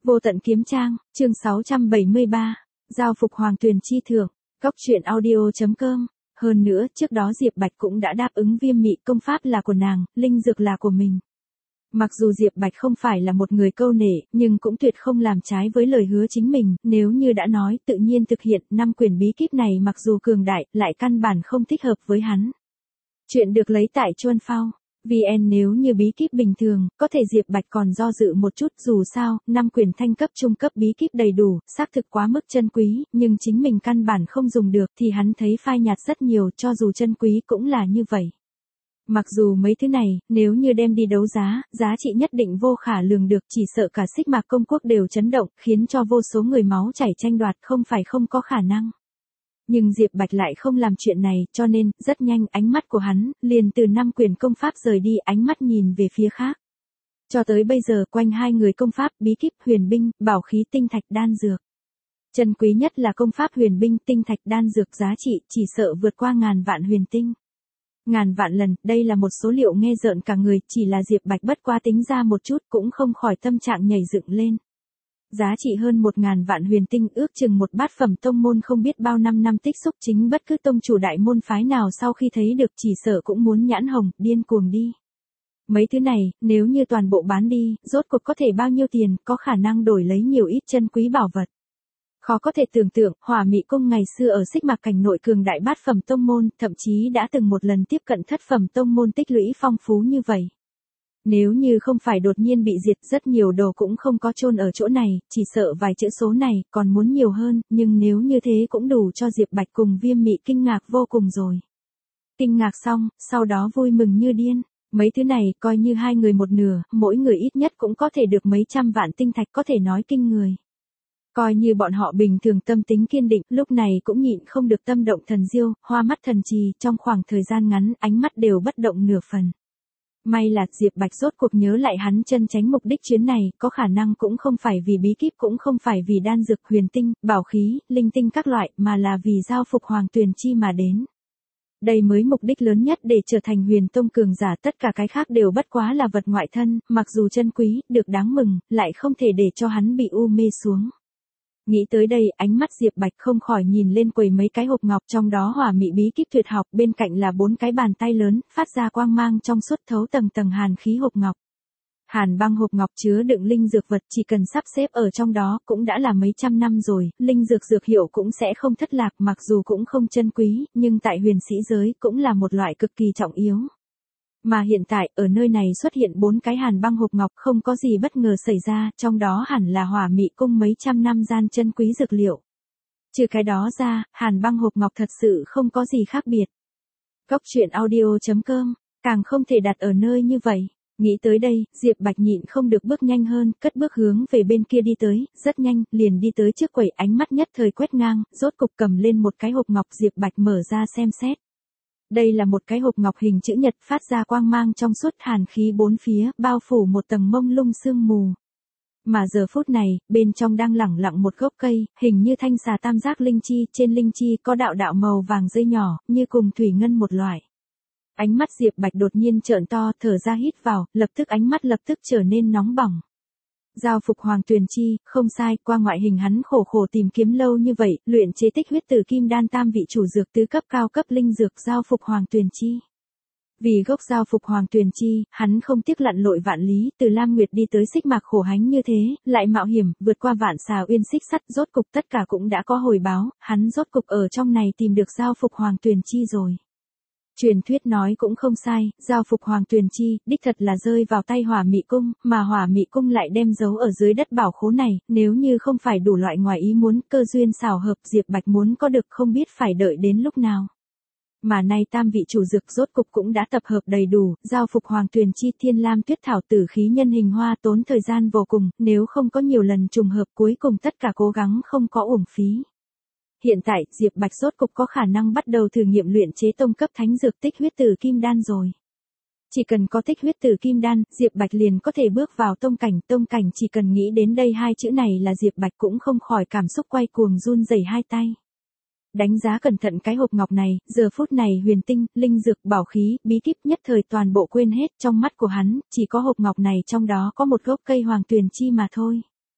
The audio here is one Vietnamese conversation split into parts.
Vô tận kiếm trang, chương 673, giao phục hoàng tuyền chi thưởng, góc truyện audio.com. Hơn nữa, trước đó Diệp Bạch cũng đã đáp ứng viêm mị công pháp là của nàng, linh dược là của mình. Mặc dù Diệp Bạch không phải là một người câu nệ, nhưng cũng tuyệt không làm trái với lời hứa chính mình, nếu như đã nói tự nhiên thực hiện, 5 quyển bí kíp này mặc dù cường đại, lại căn bản không thích hợp với hắn. Chuyện được lấy tại Chuan Phao. VN nếu như bí kíp bình thường, có thể Diệp Bạch còn do dự một chút, dù sao, 5 quyển thanh cấp trung cấp bí kíp đầy đủ, xác thực quá mức chân quý, nhưng chính mình căn bản không dùng được thì hắn thấy phai nhạt rất nhiều, cho dù chân quý cũng là như vậy. Mặc dù mấy thứ này, nếu như đem đi đấu giá, giá trị nhất định vô khả lường được, chỉ sợ cả Xích Mạc công quốc đều chấn động, khiến cho vô số người máu chảy tranh đoạt, không phải không có khả năng. Nhưng Diệp Bạch lại không làm chuyện này, cho nên, rất nhanh ánh mắt của hắn, liền từ 5 quyển công pháp rời đi, ánh mắt nhìn về phía khác. Cho tới bây giờ quanh 2 người công pháp, bí kíp, huyền binh, bảo khí, tinh thạch, đan dược. Chân quý nhất là công pháp huyền binh, tinh thạch, đan dược giá trị, chỉ sợ vượt qua ngàn vạn huyền tinh. Ngàn vạn lần, đây là một số liệu nghe rợn cả người, chỉ là Diệp Bạch bất quá tính ra một chút cũng không khỏi tâm trạng nhảy dựng lên. Giá trị hơn 1.000 vạn huyền tinh, ước chừng một bát phẩm tông môn không biết bao năm tích xúc, chính bất cứ tông chủ đại môn phái nào sau khi thấy được chỉ sợ cũng muốn nhãn hồng, điên cuồng đi. Mấy thứ này, nếu như toàn bộ bán đi, rốt cuộc có thể bao nhiêu tiền, có khả năng đổi lấy nhiều ít chân quý bảo vật. Khó có thể tưởng tượng, Hỏa Mị Cung ngày xưa ở Xích Mạc cảnh nội cường đại bát phẩm tông môn, thậm chí đã từng một lần tiếp cận thất phẩm tông môn tích lũy phong phú như vậy. Nếu như không phải đột nhiên bị diệt, rất nhiều đồ cũng không có chôn ở chỗ này, chỉ sợ vài chữ số này, còn muốn nhiều hơn, nhưng nếu như thế cũng đủ cho Diệp Bạch cùng Viêm Mị kinh ngạc vô cùng rồi. Kinh ngạc xong, sau đó vui mừng như điên. Mấy thứ này, coi như 2 người một nửa, mỗi người ít nhất cũng có thể được mấy trăm vạn tinh thạch, có thể nói kinh người. Coi như bọn họ bình thường tâm tính kiên định, lúc này cũng nhịn không được tâm động thần diêu, hoa mắt thần trì, trong khoảng thời gian ngắn, ánh mắt đều bất động nửa phần. May là Diệp Bạch rốt cuộc nhớ lại hắn chân chánh mục đích chuyến này, có khả năng cũng không phải vì bí kíp, cũng không phải vì đan dược, huyền tinh, bảo khí, linh tinh các loại, mà là vì giao phục hoàng tuyền chi mà đến. Đây mới mục đích lớn nhất để trở thành huyền tông cường giả, tất cả cái khác đều bất quá là vật ngoại thân, mặc dù chân quý, được đáng mừng, lại không thể để cho hắn bị u mê xuống. Nghĩ tới đây, ánh mắt Diệp Bạch không khỏi nhìn lên quầy mấy cái hộp ngọc, trong đó Hỏa Mị bí kíp tuyệt học, bên cạnh là 4 cái bàn tay lớn, phát ra quang mang trong suốt thấu tầng tầng hàn khí hộp ngọc. Hàn băng hộp ngọc chứa đựng linh dược vật, chỉ cần sắp xếp ở trong đó, cũng đã là mấy trăm năm rồi, linh dược dược hiệu cũng sẽ không thất lạc, mặc dù cũng không chân quý, nhưng tại huyền sĩ giới, cũng là một loại cực kỳ trọng yếu. Mà hiện tại, ở nơi này xuất hiện 4 cái hàn băng hộp ngọc, không có gì bất ngờ xảy ra, trong đó hẳn là Hỏa Mị cung mấy trăm năm gian chân quý dược liệu. Trừ cái đó ra, hàn băng hộp ngọc thật sự không có gì khác biệt. Góc truyện audio.com, càng không thể đặt ở nơi như vậy. Nghĩ tới đây, Diệp Bạch nhịn không được bước nhanh hơn, cất bước hướng về bên kia đi tới, rất nhanh, liền đi tới trước quầy, ánh mắt nhất thời quét ngang, rốt cục cầm lên một cái hộp ngọc, Diệp Bạch mở ra xem xét. Đây là một cái hộp ngọc hình chữ nhật, phát ra quang mang trong suốt, hàn khí bốn phía, bao phủ một tầng mông lung sương mù. Mà giờ phút này, bên trong đang lẳng lặng một gốc cây, hình như thanh xà tam giác linh chi, trên linh chi có đạo đạo màu vàng dây nhỏ, như cùng thủy ngân một loại. Ánh mắt Diệp Bạch đột nhiên trợn to, thở ra hít vào, lập tức ánh mắt lập tức trở nên nóng bỏng. Giao phục hoàng tuyền chi, không sai, qua ngoại hình hắn khổ tìm kiếm lâu như vậy, luyện chế tích huyết tử kim đan tam vị chủ dược tứ cấp cao cấp linh dược giao phục hoàng tuyền chi. Vì gốc giao phục hoàng tuyền chi, hắn không tiếc lặn lội vạn lý, từ Lam Nguyệt đi tới Xích Mạc khổ hánh như thế, lại mạo hiểm, vượt qua vạn xà uyên xích sắt, rốt cục tất cả cũng đã có hồi báo, hắn rốt cục ở trong này tìm được giao phục hoàng tuyền chi rồi. Truyền thuyết nói cũng không sai, giao phục hoàng tuyền chi, đích thật là rơi vào tay Hỏa Mị cung, mà Hỏa Mị cung lại đem giấu ở dưới đất bảo khố này, nếu như không phải đủ loại ngoài ý muốn, cơ duyên xảo hợp, Diệp Bạch muốn có được không biết phải đợi đến lúc nào. Mà nay tam vị chủ dược rốt cục cũng đã tập hợp đầy đủ, giao phục hoàng tuyền chi, thiên lam tuyết thảo, tử khí nhân hình hoa, tốn thời gian vô cùng, nếu không có nhiều lần trùng hợp, cuối cùng tất cả cố gắng không có uổng phí. Hiện tại, Diệp Bạch rốt cục có khả năng bắt đầu thử nghiệm luyện chế tông cấp thánh dược tích huyết tử kim đan rồi. Chỉ cần có tích huyết tử kim đan, Diệp Bạch liền có thể bước vào tông cảnh, chỉ cần nghĩ đến đây 2 chữ này là Diệp Bạch cũng không khỏi cảm xúc quay cuồng run rẩy 2 tay. Đánh giá cẩn thận cái hộp ngọc này, giờ phút này huyền tinh, linh dược, bảo khí, bí kíp nhất thời toàn bộ quên hết, trong mắt của hắn, chỉ có hộp ngọc này, trong đó có một gốc cây hoàng tuyền chi mà thôi.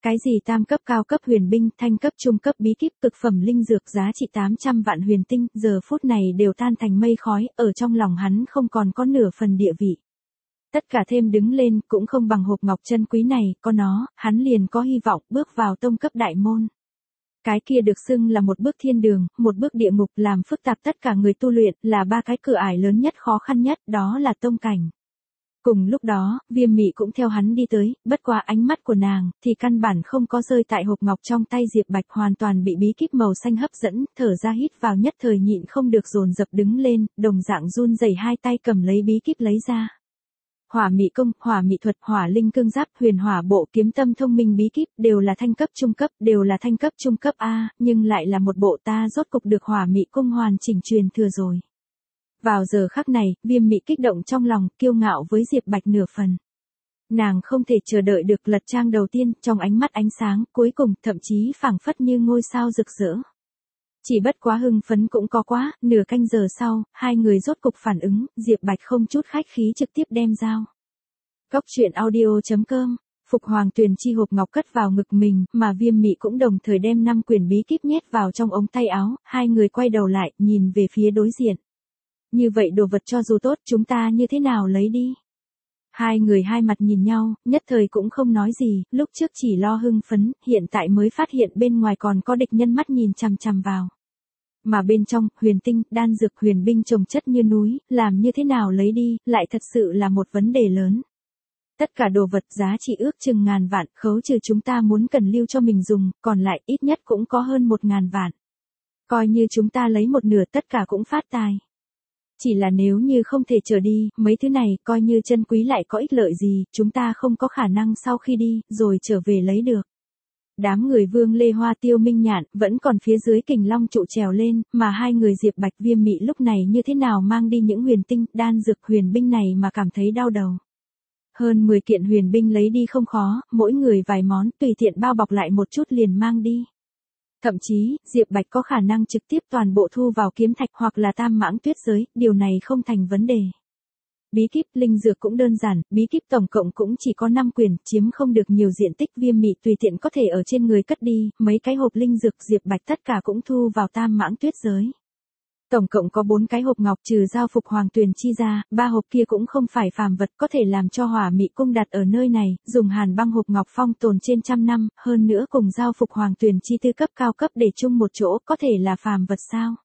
Cái gì tam cấp cao cấp huyền binh, thanh cấp trung cấp bí kíp cực phẩm linh dược giá trị 800 vạn huyền tinh, giờ phút này đều tan thành mây khói, ở trong lòng hắn không còn có nửa phần địa vị. Tất cả thêm đứng lên cũng không bằng hộp ngọc chân quý này, có nó, hắn liền có hy vọng bước vào tông cấp đại môn. Cái kia được xưng là một bước thiên đường, một bước địa ngục, làm phức tạp tất cả người tu luyện, là ba cái cửa ải lớn nhất khó khăn nhất, đó là tông cảnh. Cùng lúc đó, Viêm Mị cũng theo hắn đi tới, bất quá ánh mắt của nàng, thì căn bản không có rơi tại hộp ngọc trong tay Diệp Bạch, hoàn toàn bị bí kíp màu xanh hấp dẫn, thở ra hít vào nhất thời nhịn không được dồn dập đứng lên, đồng dạng run rẩy hai tay cầm lấy bí kíp lấy ra. Hỏa mị công, hỏa mị thuật, hỏa linh cương giáp, huyền hỏa bộ, kiếm tâm thông minh bí kíp, đều là thanh cấp trung cấp, đều là thanh cấp trung cấp A, nhưng lại là một bộ ta rốt cục được hỏa mị cung hoàn chỉnh truyền thừa rồi. Vào giờ khắc này, Viêm Mị kích động trong lòng, kiêu ngạo với Diệp Bạch nửa phần. Nàng không thể chờ đợi được lật trang đầu tiên, trong ánh mắt ánh sáng, cuối cùng, thậm chí phảng phất như ngôi sao rực rỡ. Chỉ bất quá hưng phấn cũng có quá, nửa canh giờ sau, hai người rốt cục phản ứng, Diệp Bạch không chút khách khí trực tiếp đem dao. Cóc truyện audio.com, Phục Hoàng Tuyền Chi hộp ngọc cất vào ngực mình, mà Viêm Mị cũng đồng thời đem 5 quyển bí kíp nhét vào trong ống tay áo, hai người quay đầu lại, nhìn về phía đối diện. Như vậy đồ vật cho dù tốt, chúng ta như thế nào lấy đi? Hai người hai mặt nhìn nhau, nhất thời cũng không nói gì, lúc trước chỉ lo hưng phấn, hiện tại mới phát hiện bên ngoài còn có địch nhân mắt nhìn chằm chằm vào. Mà bên trong, huyền tinh, đan dược huyền binh chồng chất như núi, làm như thế nào lấy đi, lại thật sự là một vấn đề lớn. Tất cả đồ vật giá trị ước chừng ngàn vạn, khấu trừ chúng ta muốn cần lưu cho mình dùng, còn lại ít nhất cũng có hơn 1.000 vạn. Coi như chúng ta lấy một nửa tất cả cũng phát tài. Chỉ là nếu như không thể trở đi, mấy thứ này coi như chân quý lại có ích lợi gì, chúng ta không có khả năng sau khi đi, rồi trở về lấy được. Đám người Vương Lê Hoa Tiêu Minh Nhạn, vẫn còn phía dưới Kình Long trụ trèo lên, mà hai người Diệp Bạch Viêm Mị lúc này như thế nào mang đi những huyền tinh, đan dược huyền binh này mà cảm thấy đau đầu. Hơn 10 kiện huyền binh lấy đi không khó, mỗi người vài món, tùy tiện bao bọc lại một chút liền mang đi. Thậm chí, Diệp Bạch có khả năng trực tiếp toàn bộ thu vào kiếm thạch hoặc là tam mãng tuyết giới, điều này không thành vấn đề. Bí kíp linh dược cũng đơn giản, bí kíp tổng cộng cũng chỉ có 5 quyển, chiếm không được nhiều diện tích, Viêm Mị tùy tiện có thể ở trên người cất đi, mấy cái hộp linh dược Diệp Bạch tất cả cũng thu vào tam mãng tuyết giới. Tổng cộng có 4 cái hộp ngọc trừ giao Phục Hoàng Tuyền Chi ra, 3 hộp kia cũng không phải phàm vật, có thể làm cho hỏa mị cung đặt ở nơi này, dùng hàn băng hộp ngọc phong tồn trên trăm năm, hơn nữa cùng giao Phục Hoàng Tuyền Chi tư cấp cao cấp để chung một chỗ, có thể là phàm vật sao?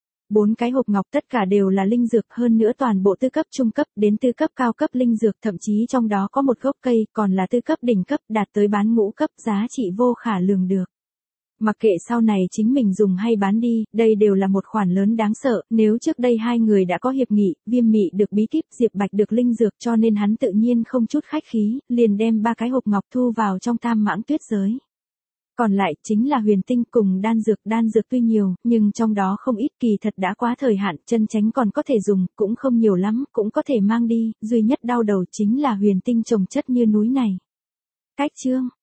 4 cái hộp ngọc tất cả đều là linh dược, hơn nữa toàn bộ tư cấp trung cấp đến tư cấp cao cấp linh dược, thậm chí trong đó có một gốc cây còn là tư cấp đỉnh cấp, đạt tới bán ngũ cấp, giá trị vô khả lường được. Mặc kệ sau này chính mình dùng hay bán đi, đây đều là một khoản lớn đáng sợ, nếu trước đây hai người đã có hiệp nghị, Viêm Mị được bí kíp, Diệp Bạch được linh dược, cho nên hắn tự nhiên không chút khách khí, liền đem 3 cái hộp ngọc thu vào trong tam mãng tuyết giới. Còn lại chính là huyền tinh cùng đan dược tuy nhiều, nhưng trong đó không ít kỳ thật đã quá thời hạn, chân chánh còn có thể dùng, cũng không nhiều lắm, cũng có thể mang đi, duy nhất đau đầu chính là huyền tinh chồng chất như núi này. Cách chương